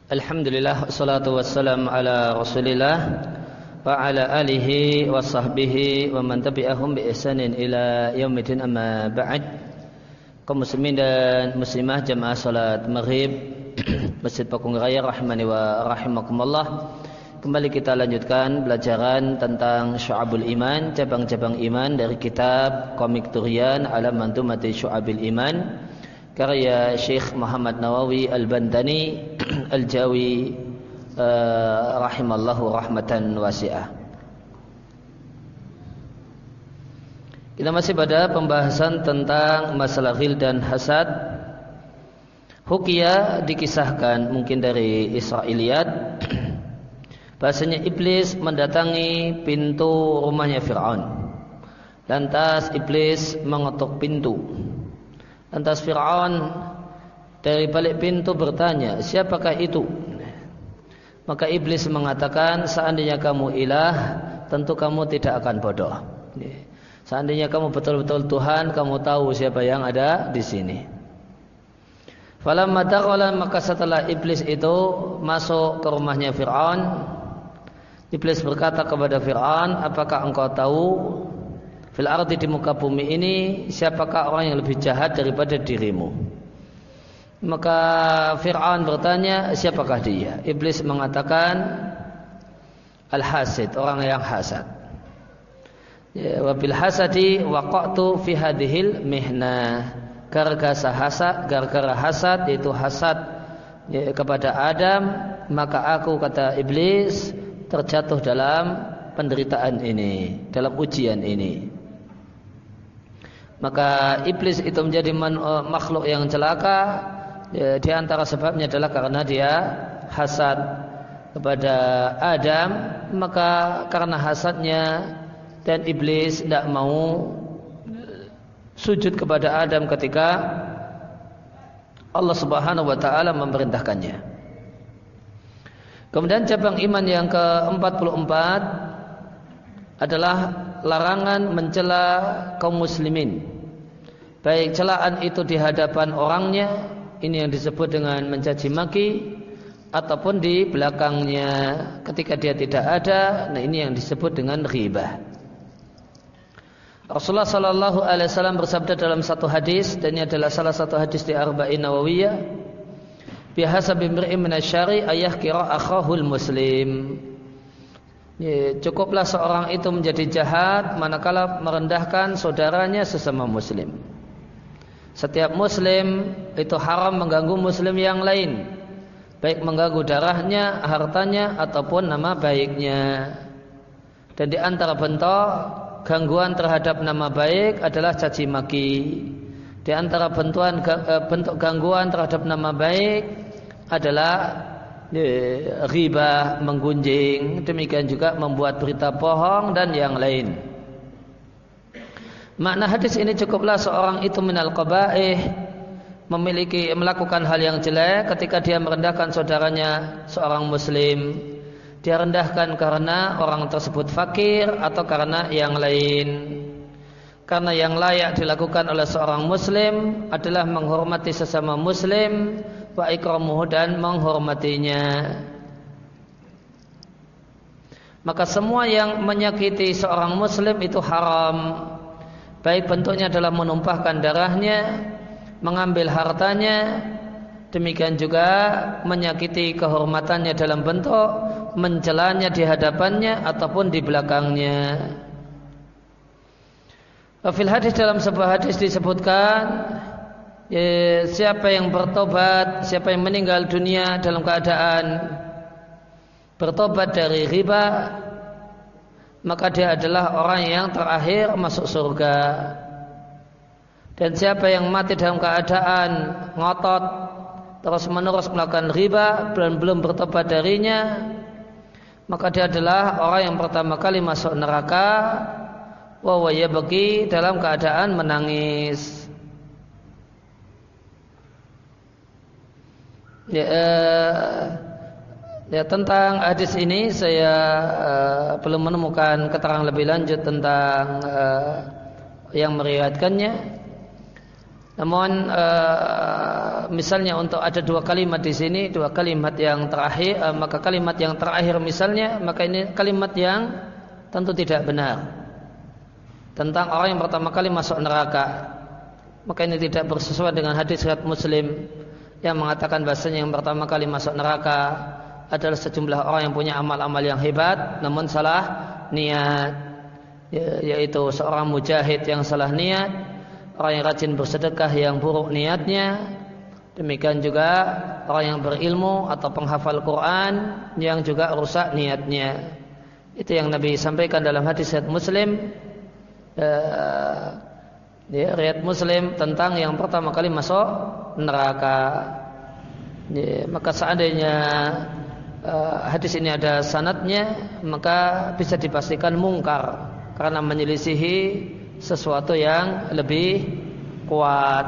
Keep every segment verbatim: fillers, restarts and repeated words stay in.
Alhamdulillah, wassalatu wassalamu ala Rasulillah wa ala alihi wa sahbihi wa man tabi'ahum bi ihsanin ila yaumil amma ba'd. Kaum muslimin dan muslimah jamaah salat Maghrib Masjid Pakung Raya rahimani wa rahimakumullah. Kembali kita lanjutkan pelajaran tentang Syu'abul Iman, cabang-cabang iman dari kitab Komik Turian ala Manzumati Syu'abil Iman karya Syekh Muhammad Nawawi Al-Bantani Al-Jawi uh, rahimallahu rahmatan wasi'ah. Kita masih pada pembahasan tentang masalah ghil dan hasad. Hukia dikisahkan mungkin dari Israiliyat bahasanya iblis mendatangi pintu rumahnya Fir'aun. Lantas iblis mengetuk pintu. Lantas Fir'aun dari balik pintu bertanya, siapakah itu? Maka iblis mengatakan, seandainya kamu ilah, tentu kamu tidak akan bodoh. Seandainya kamu betul-betul Tuhan, kamu tahu siapa yang ada di sini. Falamma dakhala, maka setelah iblis itu masuk ke rumahnya Fir'aun, iblis berkata kepada Fir'aun, apakah engkau tahu fil ardi, di muka bumi ini, siapakah orang yang lebih jahat daripada dirimu? Maka Fir'aun bertanya, siapakah dia? Iblis mengatakan, al-hasid, orang yang hasad. Ya, wa bil hasadi waqa'tu fi hadhil mihnah. Gara-gara hasad, gara-gara hasad yaitu hasad ya, kepada Adam, maka aku, kata iblis, terjatuh dalam penderitaan ini, dalam ujian ini. Maka iblis itu menjadi man, uh, makhluk yang celaka ya, di antara sebabnya adalah karena dia hasad kepada Adam. Maka karena hasadnya dan iblis tidak mau sujud kepada Adam ketika Allah Subhanahu wa taala memerintahkannya. Kemudian cabang iman yang ke empat puluh empat adalah larangan mencela kaum muslimin, baik celaan itu di hadapan orangnya, ini yang disebut dengan mencaci maki, ataupun di belakangnya ketika dia tidak ada, nah ini yang disebut dengan ghibah. Rasulullah sallallahu alaihi wasallam bersabda dalam satu hadis, dan ini adalah salah satu hadis di Arba'in Nawawiyah, bihasabi imri'in minasyari ayahkira akhahul muslim. Ya, cukuplah seorang itu menjadi jahat manakala merendahkan saudaranya sesama muslim. Setiap muslim itu haram mengganggu muslim yang lain, baik mengganggu darahnya, hartanya, ataupun nama baiknya. Dan di antara bentuk gangguan terhadap nama baik adalah caci maki. Di antara bentuan, bentuk gangguan terhadap nama baik adalah ghibah, menggunjing, demikian juga membuat berita bohong dan yang lain. Makna hadis ini, cukuplah seorang itu minal qabaih, memiliki melakukan hal yang jelek ketika dia merendahkan saudaranya seorang muslim. Dia rendahkan karena orang tersebut fakir atau karena yang lain. Karena yang layak dilakukan oleh seorang muslim adalah menghormati sesama muslim, wa ikramuhu, dan menghormatinya. Maka semua yang menyakiti seorang muslim itu haram, baik bentuknya adalah menumpahkan darahnya, mengambil hartanya, demikian juga menyakiti kehormatannya dalam bentuk mencelanya di hadapannya ataupun di belakangnya. Fil hadis, dalam sebuah hadis disebutkan, ya, siapa yang bertobat, siapa yang meninggal dunia dalam keadaan bertobat dari riba, maka dia adalah orang yang terakhir masuk surga. Dan siapa yang mati dalam keadaan ngotot terus menerus melakukan riba dan belum bertobat darinya, maka dia adalah orang yang pertama kali masuk neraka, wa wa yabki, dalam keadaan menangis. Ya, eh, ya tentang hadis ini saya eh, belum menemukan keterangan lebih lanjut tentang eh, yang meriwayatkannya. Namun uh, misalnya untuk ada dua kalimat di sini, dua kalimat yang terakhir, uh, maka kalimat yang terakhir misalnya, maka ini kalimat yang tentu tidak benar tentang orang yang pertama kali masuk neraka. Maka ini tidak bersesuaian dengan hadis riwayat Muslim yang mengatakan bahasanya yang pertama kali masuk neraka adalah sejumlah orang yang punya amal-amal yang hebat namun salah niat, yaitu seorang mujahid yang salah niat, orang yang rajin bersedekah yang buruk niatnya, demikian juga orang yang berilmu atau penghafal Quran yang juga rusak niatnya. Itu yang Nabi sampaikan dalam hadis riwayat Muslim, uh, ya, riwayat Muslim tentang yang pertama kali masuk neraka. Ya, maka seandainya uh, hadis ini ada sanadnya, maka bisa dipastikan mungkar karena menyelisihi sesuatu yang lebih kuat.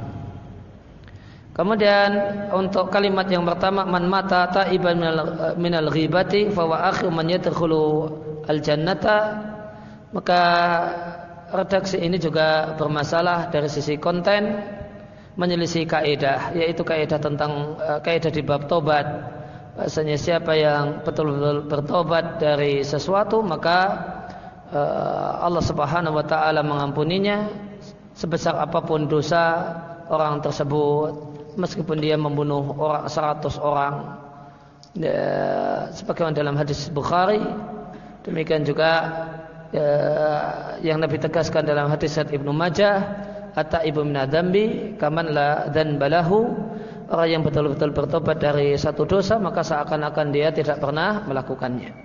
Kemudian untuk kalimat yang pertama, man mata taiban minal, minal ghibati fa wa akhiru man yadkhulu al jannata, maka redaksi ini juga bermasalah dari sisi konten, menyelisih kaidah, yaitu kaidah tentang kaidah di bab tobat. Bahasanya siapa yang betul-betul bertobat dari sesuatu, maka Allah Subhanahu wa taala mengampuninya sebesar apapun dosa orang tersebut, meskipun dia membunuh orang seratus orang, ya, sebagaimana dalam hadis Bukhari. Demikian juga ya, yang Nabi tegaskan dalam hadis Ibnu Majah, at-taibu min dzambi kaman la dzanbalahu, orang yang betul-betul bertobat dari satu dosa maka seakan-akan dia tidak pernah melakukannya.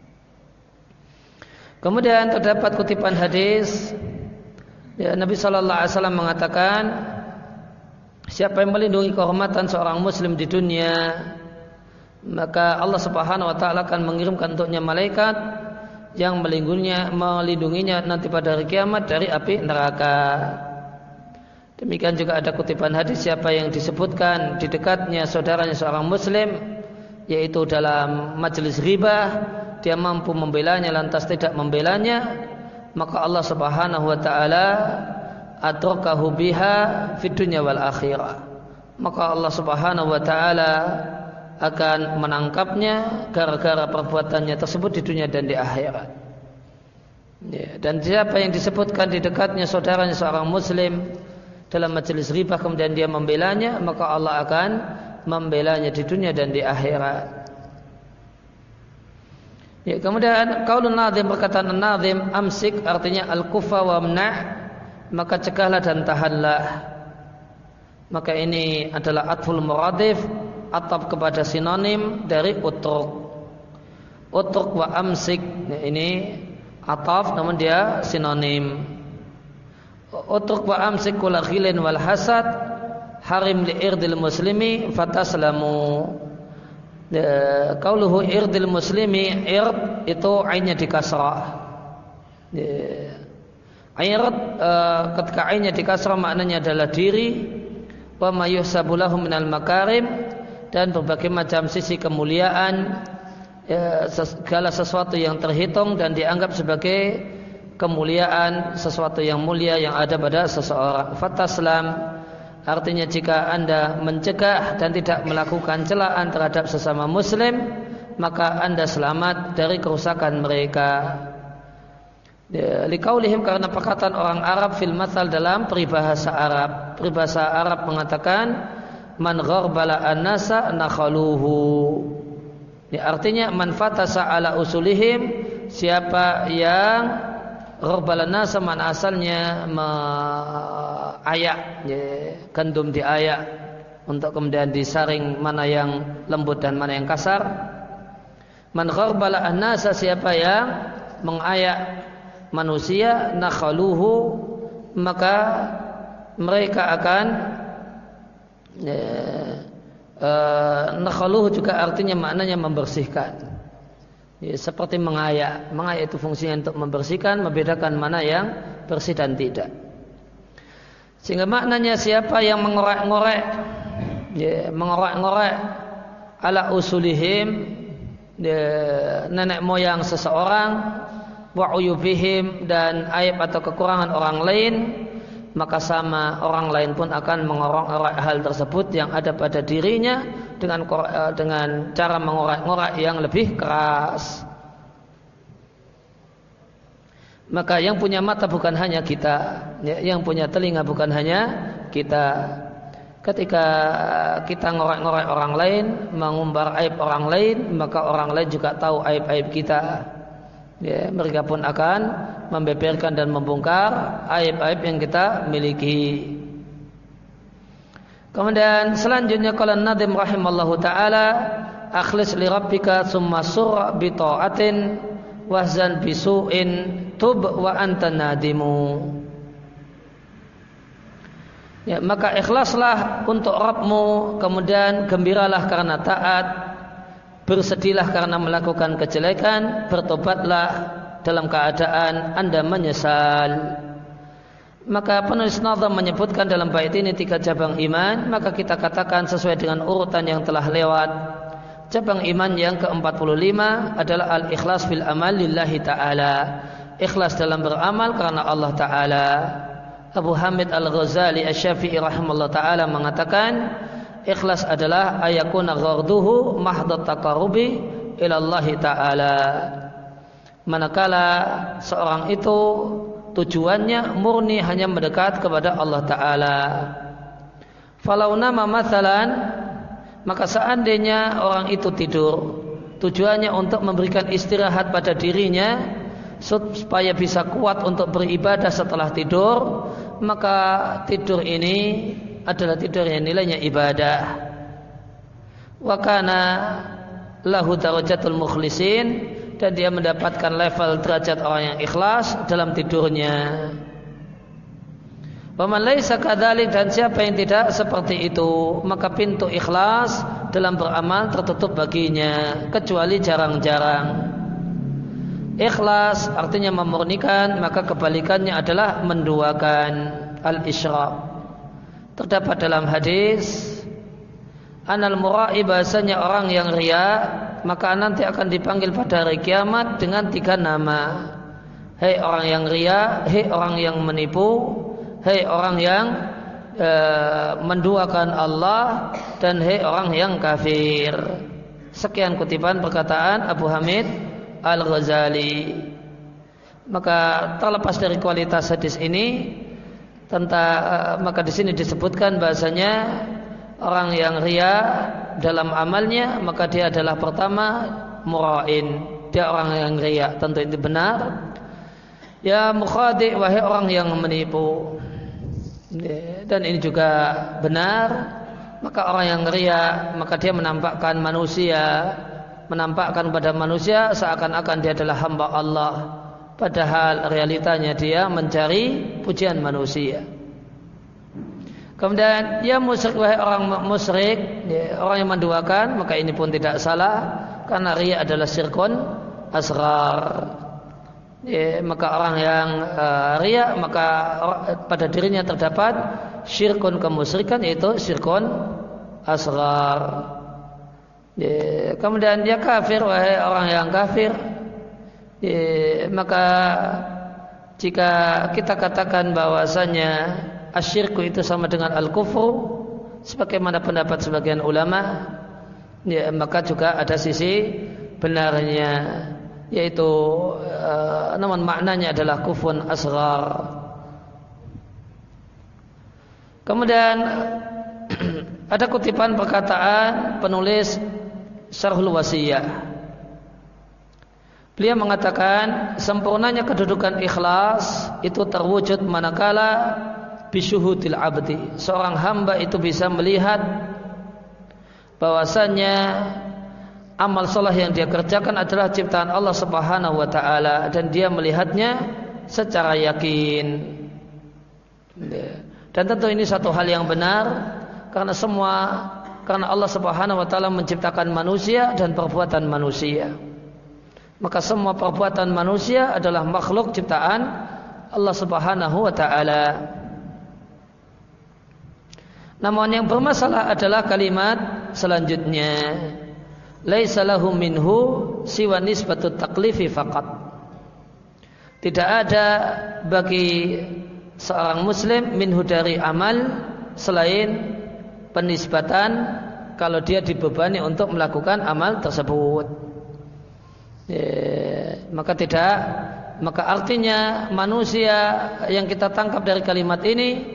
Kemudian terdapat kutipan hadis, ya, Nabi Shallallahu Alaihi Wasallam mengatakan, siapa yang melindungi kehormatan seorang Muslim di dunia, maka Allah Subhanahu Wa Taala akan mengirimkan untuknya malaikat yang melindunginya, melindunginya nanti pada hari kiamat dari api neraka. Demikian juga ada kutipan hadis, siapa yang disebutkan di dekatnya saudaranya seorang Muslim, yaitu dalam majelis ghibah, dia mampu membelanya lantas tidak membelanya, maka Allah Subhanahu wa taala adrakahu biha fid dunya wal akhirah, maka Allah Subhanahu wa taala akan menangkapnya gara-gara perbuatannya tersebut di dunia dan di akhirat. Ya, dan siapa yang disebutkan di dekatnya saudaranya seorang Muslim dalam majelis ghibah kemudian dia membelanya, maka Allah akan membelanya di dunia dan di akhirat. Ya, kemudian qaulun nazim, perkataan nazim, amsik artinya al-kufa wa mna', maka cegahlah dan tahanlah. Maka ini adalah atful muradif, ataf kepada sinonim dari utruk. Utruk wa amsik, ya, ini ataf namun dia sinonim. Utruk wa amsik kula ghilin wal hasad harim li irdil muslimi fataslamu. Qauluhu irdil muslimi, ird itu ainnya di kasrah. Ird ketika ainnya di kasrah maknanya adalah diri, wa ma yuhsabu lahu minal makarim, dan berbagai macam sisi kemuliaan, segala sesuatu yang terhitung dan dianggap sebagai kemuliaan, sesuatu yang mulia yang ada pada seseorang. Fataslam artinya jika Anda mencegah dan tidak melakukan celaan terhadap sesama Muslim, maka Anda selamat dari kerusakan mereka. Liqaulihim, karena perkataan orang Arab fil mathal dalam peribahasa Arab. Peribahasa Arab mengatakan man gharbala an-nasa nakhaluhu. Ya, artinya man fatasa ala usulihim, siapa yang gharbala an-nasa, man asalnya ayak, ya, gandum diayak untuk kemudian disaring mana yang lembut dan mana yang kasar. Man gharbala an-nasa, siapa yang mengayak manusia, nakhaluhu, maka mereka akan ya, uh, nakhaluhu juga artinya maknanya membersihkan, ya, seperti mengayak. Mengayak itu fungsinya untuk membersihkan, membedakan mana yang bersih dan tidak. Sehingga maknanya siapa yang mengorek-ngorek, ya, mengorek-ngorek ala usulihim, ya, nenek moyang seseorang, wa uyubihim, dan aib atau kekurangan orang lain, maka sama orang lain pun akan mengorek-ngorek hal tersebut yang ada pada dirinya dengan dengan cara mengorek-ngorek yang lebih keras. Maka yang punya mata bukan hanya kita, ya, yang punya telinga bukan hanya kita. Ketika kita ngorek-ngorek orang lain, mengumbar aib orang lain, maka orang lain juga tahu aib-aib kita. Ya, mereka pun akan membeberkan dan membongkar aib-aib yang kita miliki. Kemudian selanjutnya qala an-nadhim rahimallahu taala, akhlis li rabbika tsumma sur bi ta'atin wahzan bi su'in tub wa anta nadimu. Ya, maka ikhlaslah untuk Rabbmu, kemudian gembiralah karena taat, bersedihlah karena melakukan kejelekan, bertobatlah dalam keadaan Anda menyesal. Maka penulis nazam menyebutkan dalam bait ini tiga cabang iman, maka kita katakan sesuai dengan urutan yang telah lewat. Cabang iman yang ke empat puluh lima adalah al-ikhlas fil amal lillahi ta'ala. Ikhlas dalam beramal karena Allah Ta'ala. Abu Hamid Al-Ghazali Asy-Syafi'i rahimahullah ta'ala mengatakan, ikhlas adalah ayakuna gharduhu mahdat taqarrubi ilallahi ta'ala. Manakala seorang itu tujuannya murni hanya mendekat kepada Allah Ta'ala. Falau nama mathalan, maka seandainya orang itu tidur, tujuannya untuk memberikan istirahat pada dirinya supaya bisa kuat untuk beribadah setelah tidur, maka tidur ini adalah tidur yang nilainya ibadah. Wa kana lahu darajatul mukhlisin, dan dia mendapatkan level derajat orang yang ikhlas dalam tidurnya. Wa man laisa kadzalik, dan siapa yang tidak seperti itu, maka pintu ikhlas dalam beramal tertutup baginya kecuali jarang-jarang. Ikhlas artinya memurnikan, maka kebalikannya adalah menduakan, al-isyrak. Terdapat dalam hadis, anal mura'i, bahasanya orang yang riya, maka nanti akan dipanggil pada hari kiamat dengan tiga nama. Hei orang yang riya, hei orang yang menipu, hei orang yang e, menduakan Allah, dan hei orang yang kafir. Sekian kutipan perkataan Abu Hamid Al-Ghazali. Maka terlepas dari kualitas hadis ini, tentang maka di sini disebutkan bahasanya orang yang riya dalam amalnya, maka dia adalah pertama mura'in, dia orang yang riya, tentu itu benar. Ya mukhadi', wahai orang yang menipu, dan ini juga benar. Maka orang yang riya, maka dia menampakkan manusia, menampakkan pada manusia seakan-akan dia adalah hamba Allah, padahal realitanya dia mencari pujian manusia. Kemudian ya musyrik, wahai orang musyrik, ya, orang yang menduakan, maka ini pun tidak salah karena riya adalah syirkun asghar. Ya, maka orang yang uh, riya, maka pada dirinya terdapat syirkun kemusyrikan, yaitu syirkun asghar. Ya, kemudian dia kafir, wahai orang yang kafir, ya, maka jika kita katakan bahwasanya asyirku itu sama dengan al-kufru, sebagaimana pendapat sebagian ulama, ya, maka juga ada sisi benarnya, yaitu uh, namun maknanya adalah kufrun asghar. Kemudian ada kutipan perkataan penulis Syarhul Wasiyah. Beliau mengatakan, sempurnanya kedudukan ikhlas itu terwujud manakala bisyuhudil abdi, seorang hamba itu bisa melihat bahwasanya amal soleh yang dia kerjakan adalah ciptaan Allah Subhanahu wa taala, dan dia melihatnya secara yakin. Dan tentu ini satu hal yang benar, karena semua karena Allah Subhanahu wa taala menciptakan manusia dan perbuatan manusia. Maka semua perbuatan manusia adalah makhluk ciptaan Allah Subhanahu wa taala. Namun yang bermasalah adalah kalimat selanjutnya, laisa lahu minhu siwa nisbatut taklifi faqat. Tidak ada bagi seorang muslim minhu dari amal selain penisbatan kalau dia dibebani untuk melakukan amal tersebut. Ya, maka tidak, maka artinya manusia yang kita tangkap dari kalimat ini,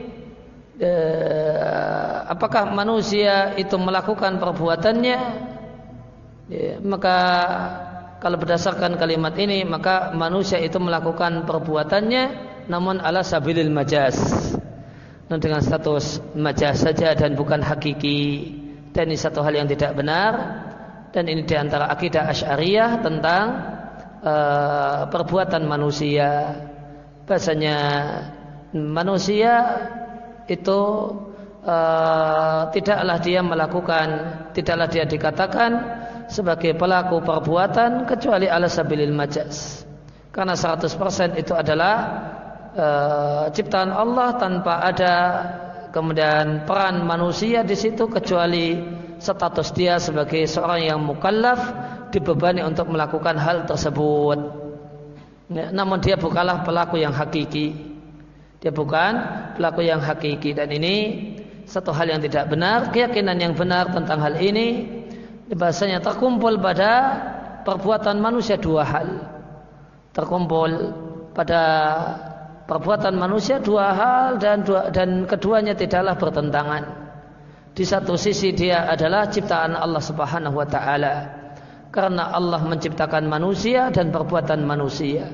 eh, apakah manusia itu melakukan perbuatannya? Ya, maka kalau berdasarkan kalimat ini, maka manusia itu melakukan perbuatannya, namun ala sabilil majaz, dan dengan status majaz saja dan bukan hakiki. Dan ini satu hal yang tidak benar, dan ini diantara akidah Asy'ariyah tentang uh, perbuatan manusia. Bahasanya manusia itu uh, tidaklah dia melakukan, tidaklah dia dikatakan sebagai pelaku perbuatan kecuali ala sabilil majaz, karena seratus persen itu adalah uh, ciptaan Allah tanpa ada kemudian peran manusia di situ, kecuali status dia sebagai seorang yang mukallaf dibebani untuk melakukan hal tersebut. Ya, namun dia bukanlah pelaku yang hakiki, dia bukan pelaku yang hakiki, dan ini satu hal yang tidak benar. Keyakinan yang benar tentang hal ini, bahasanya terkumpul pada perbuatan manusia dua hal. Terkumpul pada perbuatan manusia dua hal, dan dua, dan keduanya tidaklah bertentangan. Di satu sisi dia adalah ciptaan Allah Subhanahu wa taala, karena Allah menciptakan manusia dan perbuatan manusia.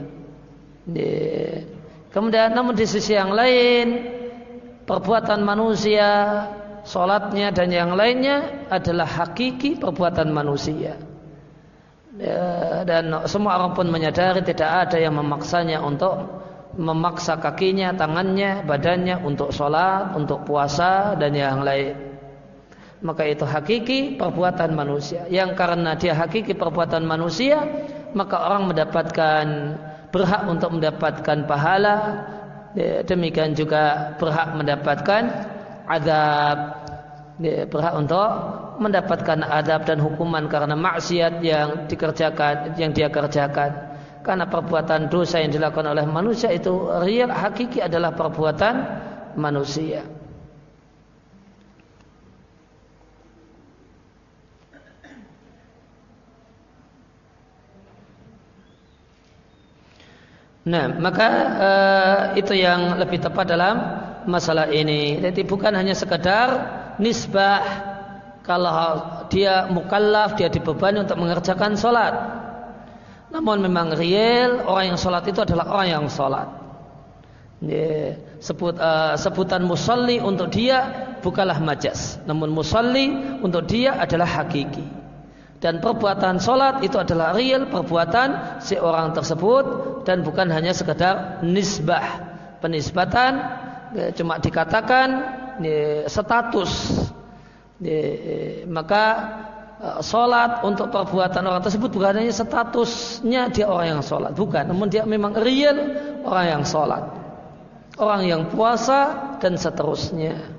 Kemudian namun di sisi yang lain, perbuatan manusia, sholatnya dan yang lainnya adalah hakiki perbuatan manusia. Dan semua orang pun menyadari tidak ada yang memaksanya untuk memaksa kakinya, tangannya, badannya untuk sholat, untuk puasa dan yang lain. Maka itu hakiki perbuatan manusia, yang karena dia hakiki perbuatan manusia, maka orang mendapatkan, berhak untuk mendapatkan pahala. Demikian juga berhak mendapatkan azab, berhak untuk mendapatkan azab dan hukuman karena maksiat yang dikerjakan, yang dia kerjakan. Karena perbuatan dosa yang dilakukan oleh manusia itu real, hakiki adalah perbuatan manusia. Nah, maka uh, itu yang lebih tepat dalam masalah ini. Jadi bukan hanya sekedar nisbah, kalau dia mukallaf, dia dibebani untuk mengerjakan sholat. Namun memang real orang yang sholat itu adalah orang yang sholat. Yeah. Sebut, uh, sebutan musalli untuk dia bukanlah majaz, namun musalli untuk dia adalah hakiki. Dan perbuatan sholat itu adalah real perbuatan si orang tersebut, dan bukan hanya sekedar nisbah, penisbatan, ya, cuma dikatakan ya, status. Ya, maka sholat untuk perbuatan orang tersebut bukan hanya statusnya dia orang yang sholat, bukan, namun dia memang real orang yang sholat, orang yang puasa dan seterusnya.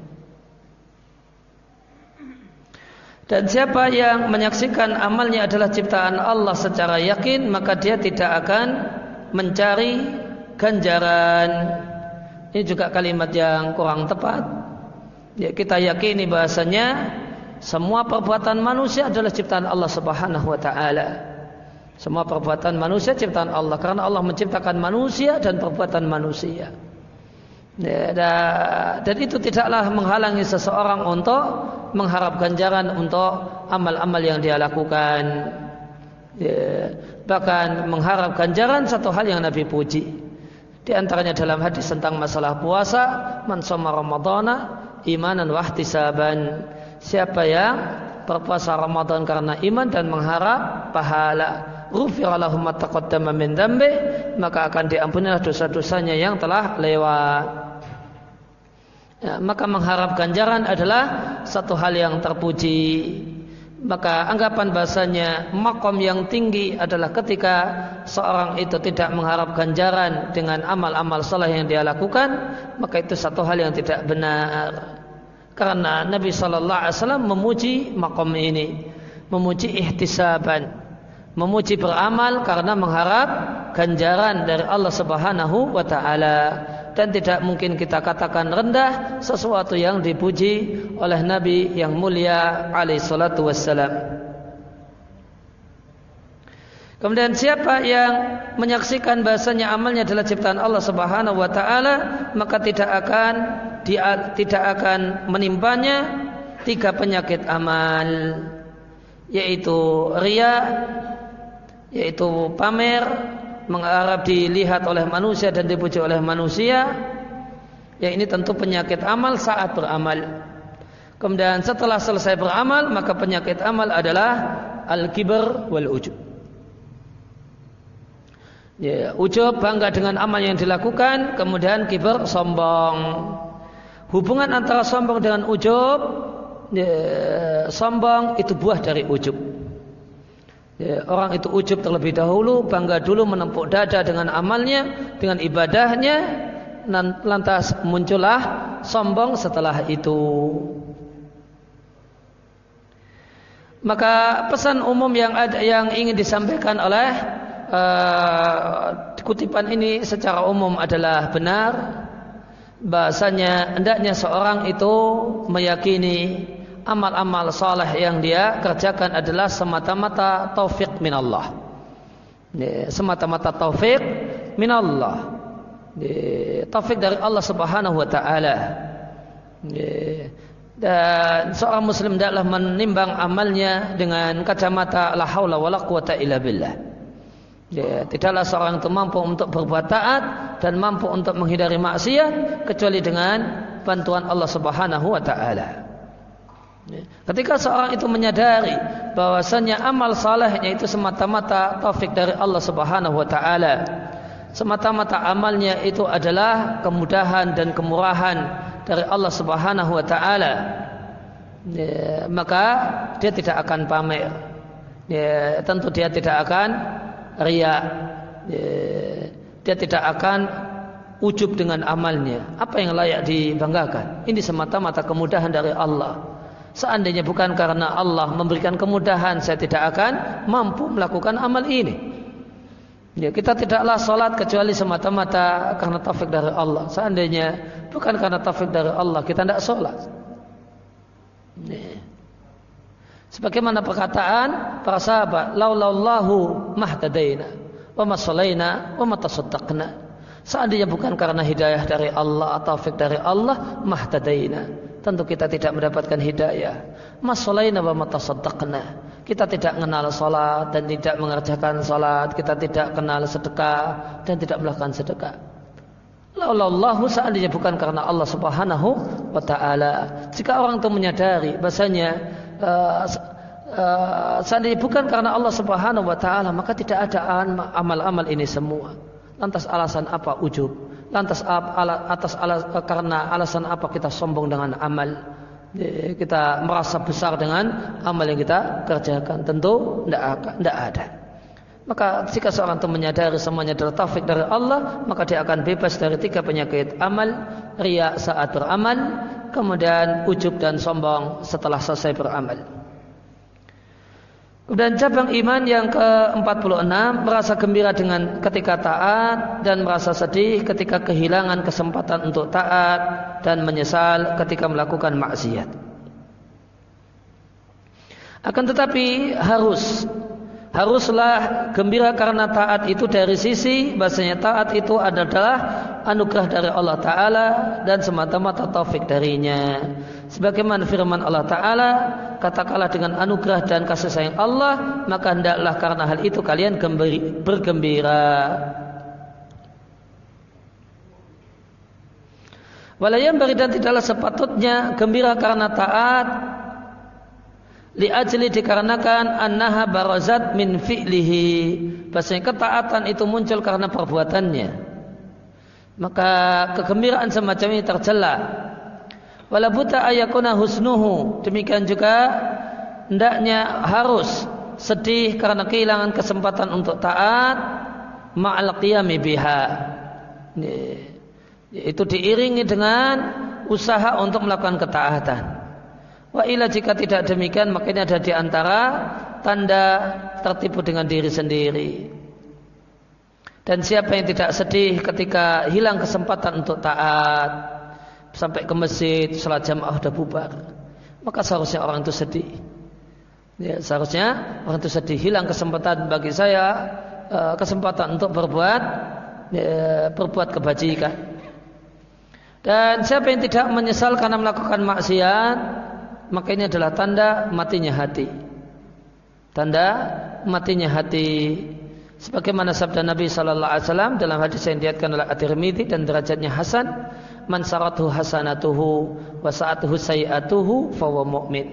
Dan siapa yang menyaksikan amalnya adalah ciptaan Allah secara yakin, maka dia tidak akan mencari ganjaran. Ini juga kalimat yang kurang tepat. Ya, kita yakini bahasanya semua perbuatan manusia adalah ciptaan Allah Subhanahu wa taala. Semua perbuatan manusia ciptaan Allah, karena Allah menciptakan manusia dan perbuatan manusia. Ya, dan itu tidaklah menghalangi seseorang untuk mengharap ganjaran untuk amal-amal yang dia lakukan. Ya, bahkan mengharap ganjaran satu hal yang Nabi puji. Di antaranya dalam hadis tentang masalah puasa, man shoma ramadhana imanan wa ihtisaban. Siapa yang berpuasa Ramadan karena iman dan mengharap pahala, ghufira lahu ma taqaddama min dzambi, maka akan diampunilah dosa-dosanya yang telah lewat. Ya, maka mengharap ganjaran adalah satu hal yang terpuji. Maka anggapan bahasanya makom yang tinggi adalah ketika seorang itu tidak mengharap ganjaran dengan amal-amal saleh yang dia lakukan, maka itu satu hal yang tidak benar. Karena Nabi Sallallahu Alaihi Wasallam memuji makom ini, memuji ihtisaban, memuji beramal karena mengharap ganjaran dari Allah Subhanahu Wa Taala. dan tidak mungkin kita katakan rendah sesuatu yang dipuji oleh Nabi yang mulia alaihi salatu wassalam. Kemudian siapa yang menyaksikan bahasanya amalnya adalah ciptaan Allah Subhanahu wa taala, maka tidak akan dia, tidak akan menimpanya tiga penyakit amal, yaitu riya, yaitu pamer, mengharap dilihat oleh manusia dan dipuji oleh manusia. Ya, ini tentu penyakit amal saat beramal. Kemudian setelah selesai beramal, maka penyakit amal adalah al-kibr wal ujub. Ya, ujub bangga dengan amal yang dilakukan, kemudian kibr sombong. Hubungan antara sombong dengan ujub, ya, sombong itu buah dari ujub. Ya, orang itu ujub terlebih dahulu, bangga dulu menempuk dada dengan amalnya, dengan ibadahnya, lantas muncullah sombong setelah itu. Maka pesan umum yang ada, yang ingin disampaikan oleh Uh, kutipan ini secara umum adalah benar, bahasanya hendaknya seorang itu meyakini amal-amal saleh yang dia kerjakan adalah semata-mata taufik minallah, ya, semata-mata taufik minallah, ya, taufik dari Allah Subhanahu wa taala, ya. Dan seorang muslim hendaklah menimbang amalnya dengan kacamata la haula wala quwata illa billah. Ya, tidaklah seorang itu mampu untuk berbuat taat dan mampu untuk menghindari maksiat kecuali dengan bantuan Allah Subhanahu wa taala. Ya, ketika seorang itu menyadari bahwasanya amal salehnya itu semata-mata taufik dari Allah Subhanahu wa taala, semata-mata amalnya itu adalah kemudahan dan kemurahan dari Allah Subhanahu wa taala, ya, maka dia tidak akan pamer. Ya, tentu dia tidak akan riya, dia tidak akan ujub dengan amalnya. Apa yang layak dibanggakan? Ini semata-mata kemudahan dari Allah. Seandainya bukan karena Allah memberikan kemudahan, saya tidak akan mampu melakukan amal ini. Ya, kita tidaklah sholat kecuali semata-mata karena taufik dari Allah. Seandainya bukan karena taufik dari Allah, kita tidak sholat. Ya. Sebagaimana perkataan para sahabat, laulallahu mahtadaina wa masalaina wa matasaddaqna. Seandainya bukan karena hidayah dari Allah atau taufik dari Allah, mahtadaina, tentu kita tidak mendapatkan hidayah. Masalaina wa matasaddaqna, kita tidak mengenal salat dan tidak mengerjakan salat, kita tidak kenal sedekah dan tidak melakukan sedekah. Laulallahu, seandainya bukan karena Allah Subhanahu wa taala. Jika orang itu menyadari bahasanya Uh, uh, seandainya bukan karena Allah Subhanahu wa taala, maka tidak ada amal-amal ini semua. Lantas alasan apa ujub? Lantas ala, atas ala, karena alasan apa kita sombong dengan amal? Kita merasa besar dengan amal yang kita kerjakan? Tentu tidak ada. Maka jika seorang itu menyadari semuanya adalah taufik dari Allah, maka dia akan bebas dari tiga penyakit amal: riya saat beramal, kemudian ujub dan sombong setelah selesai beramal. Kemudian cabang iman yang ke empat puluh enam, merasa gembira dengan ketika taat dan merasa sedih ketika kehilangan kesempatan untuk taat dan menyesal ketika melakukan maksiat. Akan tetapi harus Haruslah gembira karena taat itu dari sisi bahasanya taat itu adalah anugerah dari Allah Ta'ala dan semata-mata taufik darinya. Sebagaimana firman Allah Ta'ala, katakanlah dengan anugerah dan kasih sayang Allah, maka hendaklah karena hal itu kalian gembira, bergembira. Walayam bari, dan tidaklah sepatutnya gembira karena taat, li'ajli, dikarenakan annaha barazat min fi'lihi, bahasanya ketaatan itu muncul karena perbuatannya, maka kegembiraan semacam ini tercela. Wala buta ayakuna husnuhu, demikian juga hendaknya harus sedih karena kehilangan kesempatan untuk taat ma'al qiyami biha, itu diiringi dengan usaha untuk melakukan ketaatan. Wa ila, jika tidak demikian, maka ini ada di antara tanda tertipu dengan diri sendiri. Dan siapa yang tidak sedih ketika hilang kesempatan untuk taat, sampai ke masjid, salat jamaah sudah bubar, maka seharusnya orang itu sedih. Ya, seharusnya orang itu sedih, hilang kesempatan bagi saya, uh, kesempatan untuk berbuat, ya, berbuat kebajikan. Dan siapa yang tidak menyesal karena melakukan maksiat, maka ini adalah tanda matinya hati. Tanda matinya hati. Sebagaimana sabda Nabi sallallahu alaihi wasallam dalam hadis yang diriwayatkan oleh At-Tirmidzi dan derajatnya hasan, man saratuhu hasanatuhu wa sa'atuhu sayi'atuhu fa huwa mu'min.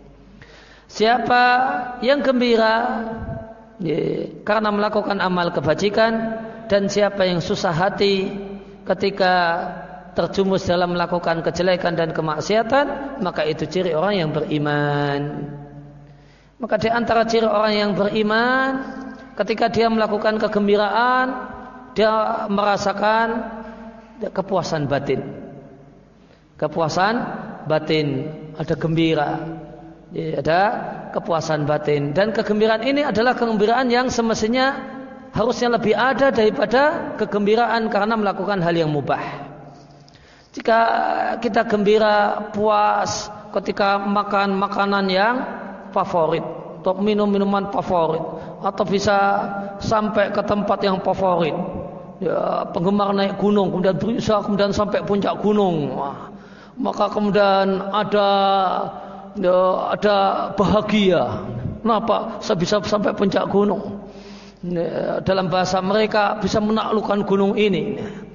Siapa yang gembira ya, karena melakukan amal kebajikan, dan siapa yang susah hati ketika terjumus dalam melakukan kejelekan dan kemaksiatan, maka itu ciri orang yang beriman. Maka di antara ciri orang yang beriman, ketika dia melakukan kegembiraan, dia merasakan kepuasan batin. Kepuasan batin, ada gembira, ya, ada kepuasan batin. Dan kegembiraan ini adalah kegembiraan yang semestinya harusnya lebih ada daripada kegembiraan karena melakukan hal yang mubah. Jika kita gembira, puas ketika makan makanan yang favorit, atau minum minuman favorit, atau bisa sampai ke tempat yang favorit, ya, penggemar naik gunung kemudian berusaha kemudian sampai puncak gunung, wah, maka kemudian ada ya, ada bahagia. Kenapa saya bisa sampai puncak gunung? Ya, dalam bahasa mereka bisa menaklukkan gunung ini.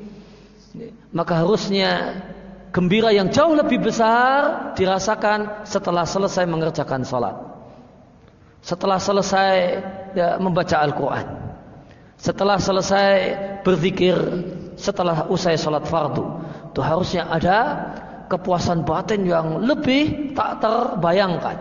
Maka harusnya gembira yang jauh lebih besar dirasakan setelah selesai mengerjakan salat, setelah selesai ya, membaca Al-Quran, setelah selesai berzikir, setelah usai salat fardu. Itu harusnya ada kepuasan batin yang lebih tak terbayangkan.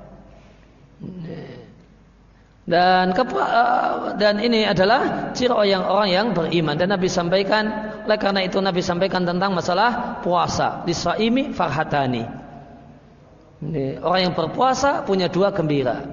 Dan dan ini adalah ciri yang orang yang beriman. Dan Nabi sampaikan, oleh karena itu Nabi sampaikan tentang masalah puasa. Lisaimi farhatani. Orang yang berpuasa punya dua gembira.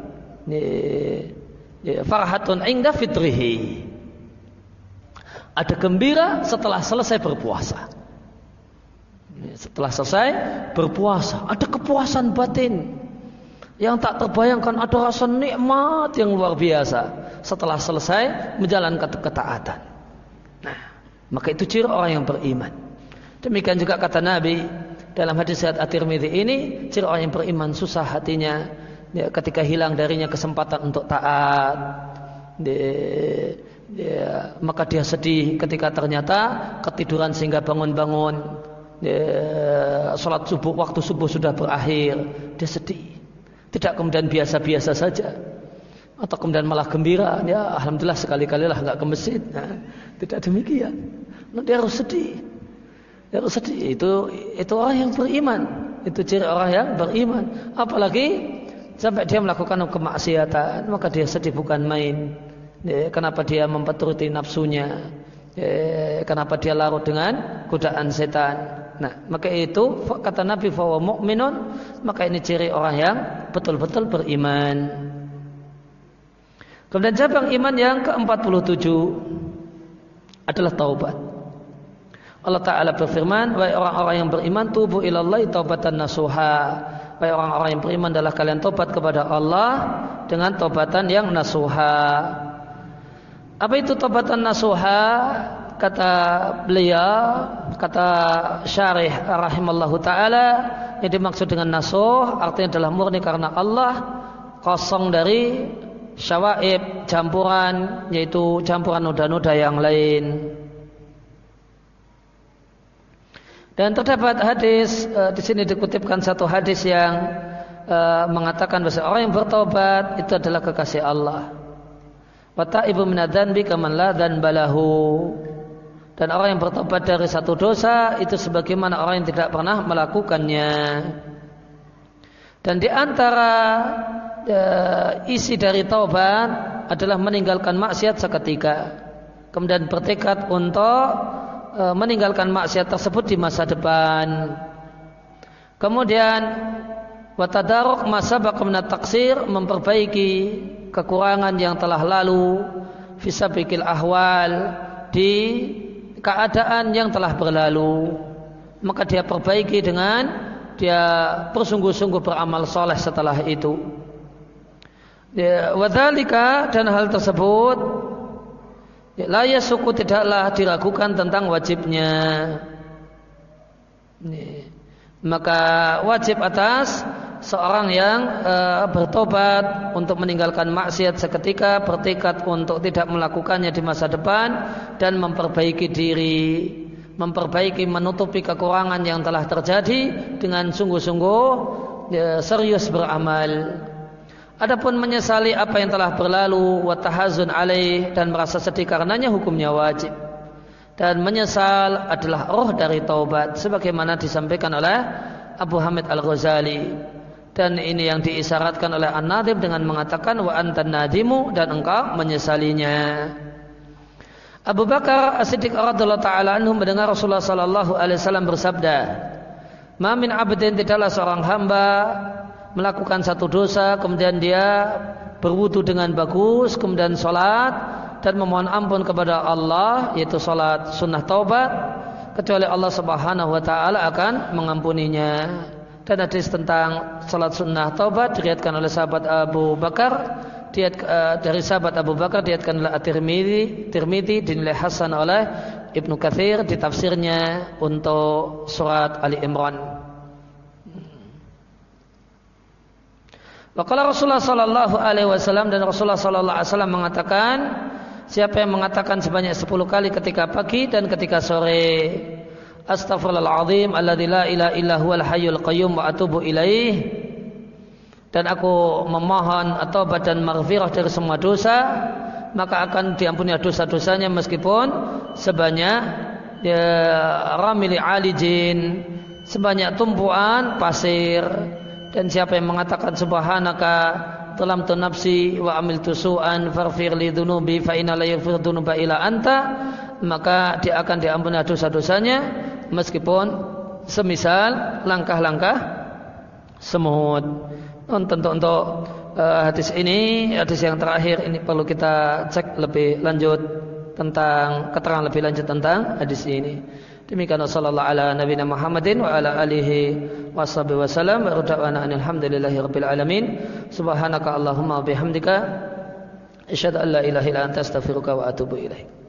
Farhatun inda fitrihi. Ada gembira setelah selesai berpuasa. Setelah selesai berpuasa, ada kepuasan batin yang tak terbayangkan, ada rasa nikmat yang luar biasa setelah selesai menjalankan ketaatan. Nah, maka itu ciri orang yang beriman. Demikian juga kata Nabi dalam hadis riwayat At-Tirmidzi ini, ciri orang yang beriman susah hatinya ya, ketika hilang darinya kesempatan untuk taat. Dia, dia, maka dia sedih ketika ternyata ketiduran sehingga bangun-bangun ya, salat subuh, waktu subuh sudah berakhir. Dia sedih. Tidak kemudian biasa-biasa saja, atau kemudian malah gembira, ya alhamdulillah sekali-kalilah nggak ke masjid. Nah, tidak demikian. Nah, dia harus sedih. Dia harus sedih. Itu itu orang yang beriman. Itu ciri orang yang beriman. Apalagi sampai dia melakukan kemaksiatan, maka dia sedih bukan main. Ya, kenapa dia mempeturuti nafsunya? Ya, kenapa dia larut dengan godaan setan? Nah, maka itu kata Nabi fa huwa mu'minun, maka ini ciri orang yang betul-betul beriman. Kemudian cabang iman yang ke empat puluh tujuh adalah taubat. Allah Ta'ala berfirman, wahai orang-orang yang beriman, tubu ilallahi taubatan nasuha. Wahai orang-orang yang beriman, adalah kalian taubat kepada Allah dengan taubatan yang nasuha. Apa itu taubatan nasuha? Kata beliau, kata syarih rahimallahu ta'ala, yang dimaksud dengan nasuh artinya adalah murni karena Allah, kosong dari syawaib, campuran, yaitu campuran noda-noda yang lain. Dan terdapat hadis, di sini dikutipkan satu hadis yang uh, mengatakan bahwa orang yang bertobat itu adalah kekasih Allah. Wa ta'ibu minadz-dzanbi kaman la dzanba lahu. Dan orang yang bertobat dari satu dosa itu sebagaimana orang yang tidak pernah melakukannya. Dan di antara e, isi dari taubat adalah meninggalkan maksiat seketika, kemudian bertekad untuk e, meninggalkan maksiat tersebut di masa depan. Kemudian watadaruk masa bakamna taksir, memperbaiki kekurangan yang telah lalu, fisabiqil ahwal, di keadaan yang telah berlalu, maka dia perbaiki dengan dia bersungguh-sungguh beramal soleh setelah itu. Wadzalika, dan hal tersebut la yasuku, tidaklah diragukan tentang wajibnya. Maka wajib atas seorang yang e, bertobat untuk meninggalkan maksiat seketika, bertekad untuk tidak melakukannya di masa depan, dan memperbaiki diri, memperbaiki, menutupi kekurangan yang telah terjadi dengan sungguh-sungguh e, serius beramal. Adapun menyesali apa yang telah berlalu, wa tahazun alaih, dan merasa sedih karenanya, hukumnya wajib. Dan menyesal adalah roh dari taubat, sebagaimana disampaikan oleh Abu Hamid Al-Ghazali. Dan ini yang diisyaratkan oleh An-Nadhim dengan mengatakan wa antan nadimu, dan engkau menyesalinya. Abu Bakar As-Siddiq radhiyallahu taala anhu mendengar Rasulullah sallallahu alaihi wasallam bersabda, "Ma min 'abdin, tidaklah seorang hamba melakukan satu dosa, kemudian dia berwudu dengan bagus, kemudian salat dan memohon ampun kepada Allah, yaitu salat sunnah taubat, kecuali Allah Subhanahu wa taala akan mengampuninya." Dan hadis tentang salat sunnah taubat diriwayatkan oleh sahabat Abu Bakar, diat, uh, dari sahabat Abu Bakar diriwayatkan oleh At-Tirmidzi, Tirmidzi dinilai hasan oleh Ibnu Katsir di tafsirnya untuk surat Ali Imran. Waqala Rasulullah sallallahu alaihi wasallam, dan Rasulullah sallallahu alaihi wasallam mengatakan, siapa yang mengatakan sebanyak sepuluh kali ketika pagi dan ketika sore, Astaghfirullahaladzim alladzi la ilaha illa huwal hayyul qayyum wa atubu ilaih, dan aku memohon taubat dan maghfirah dari semua dosa, maka akan diampuni dosa-dosanya meskipun sebanyak ya, ramili alijin, sebanyak tumpuan pasir. Dan siapa yang mengatakan subhanaka talamtu nafsi wa amiltu su'an faghfir li dzunubi fa inna la yaghfiru dzunuba illa anta, maka dia akan diampuni dosa-dosanya meskipun semisal langkah-langkah semut. Tentu untuk uh, hadis ini, hadis yang terakhir ini perlu kita cek lebih lanjut tentang keterangan lebih lanjut tentang hadis ini. Demikian sallallahu ala nabiyina Muhammadin wa ala alihi washabihi wasallam, wa rada'ana alhamdulillahi rabbil alamin. Subhanaka Allahumma wa bihamdika asyhadu an la ilaha illa anta astaghfiruka wa atubu ilaik.